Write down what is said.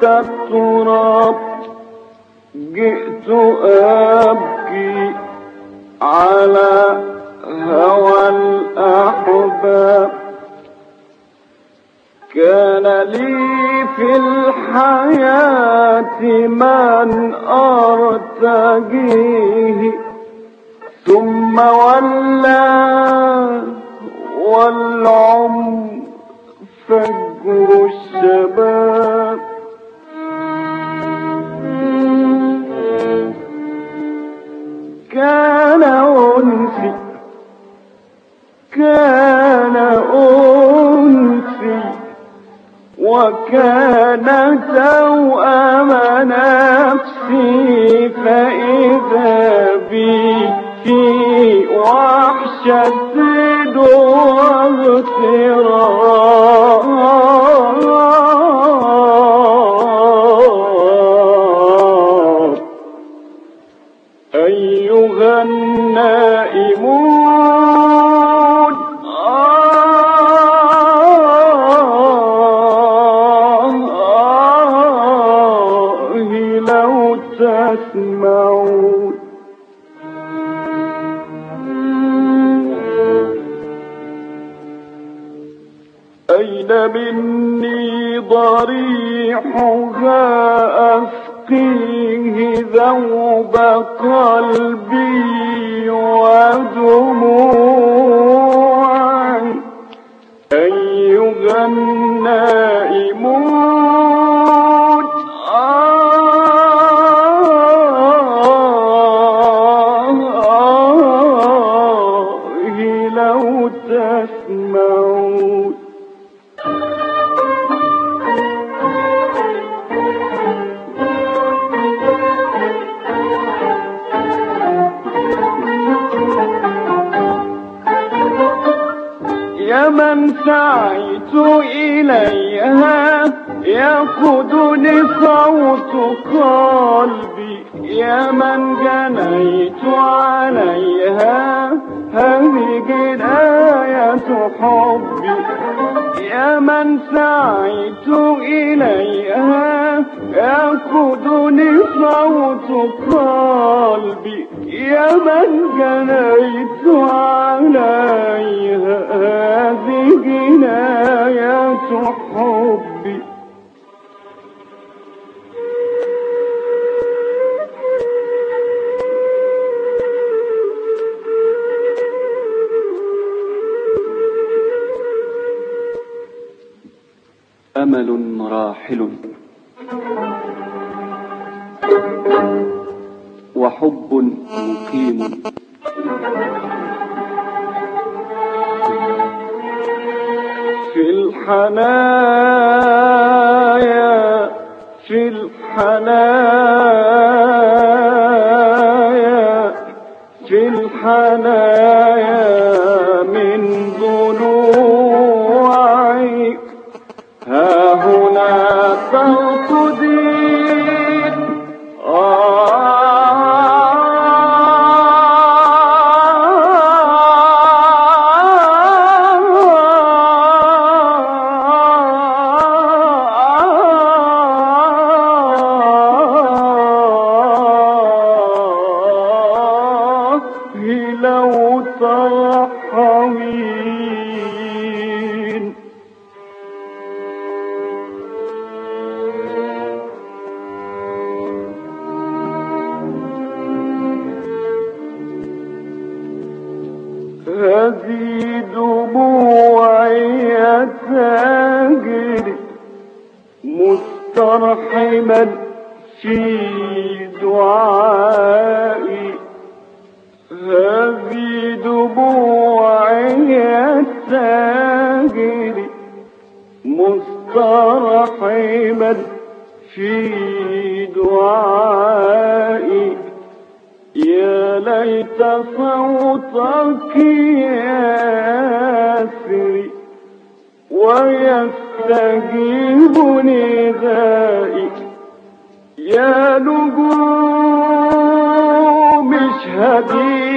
التراب جئت أبكي على هوى الأحباب. كان لي في الحياة من أرتجيه ثم ولى والعمر فجر الشباب. كان أنسي وكان توأم نفسي فإذا بي في وحشة واغتراب. أيها النائمون لو تسمعون. أين مني ضريحها أسقيه ذوب قلبي ودموعي. أيها النائمون لو تسمعون. يا من سعيت إليها يأخذني صوت قلبي. يا من جنيت عليها هذه جناية حبي. يا من سعيت إليها يأخذني صوت قلبي. يا من جنيت عليها هذه جناية حبي. أمل راحل وحب مقيم. في الحنايا من ضلوعي ها هنا ترقدين. لو ترحمين. هذه دموعي تجري مسترحما في دعائي. هذه دموعي تجري مسترحما في دعائي. يا ليت صوتك يسري ويستجيب ندائي. يا نجوم اشهدي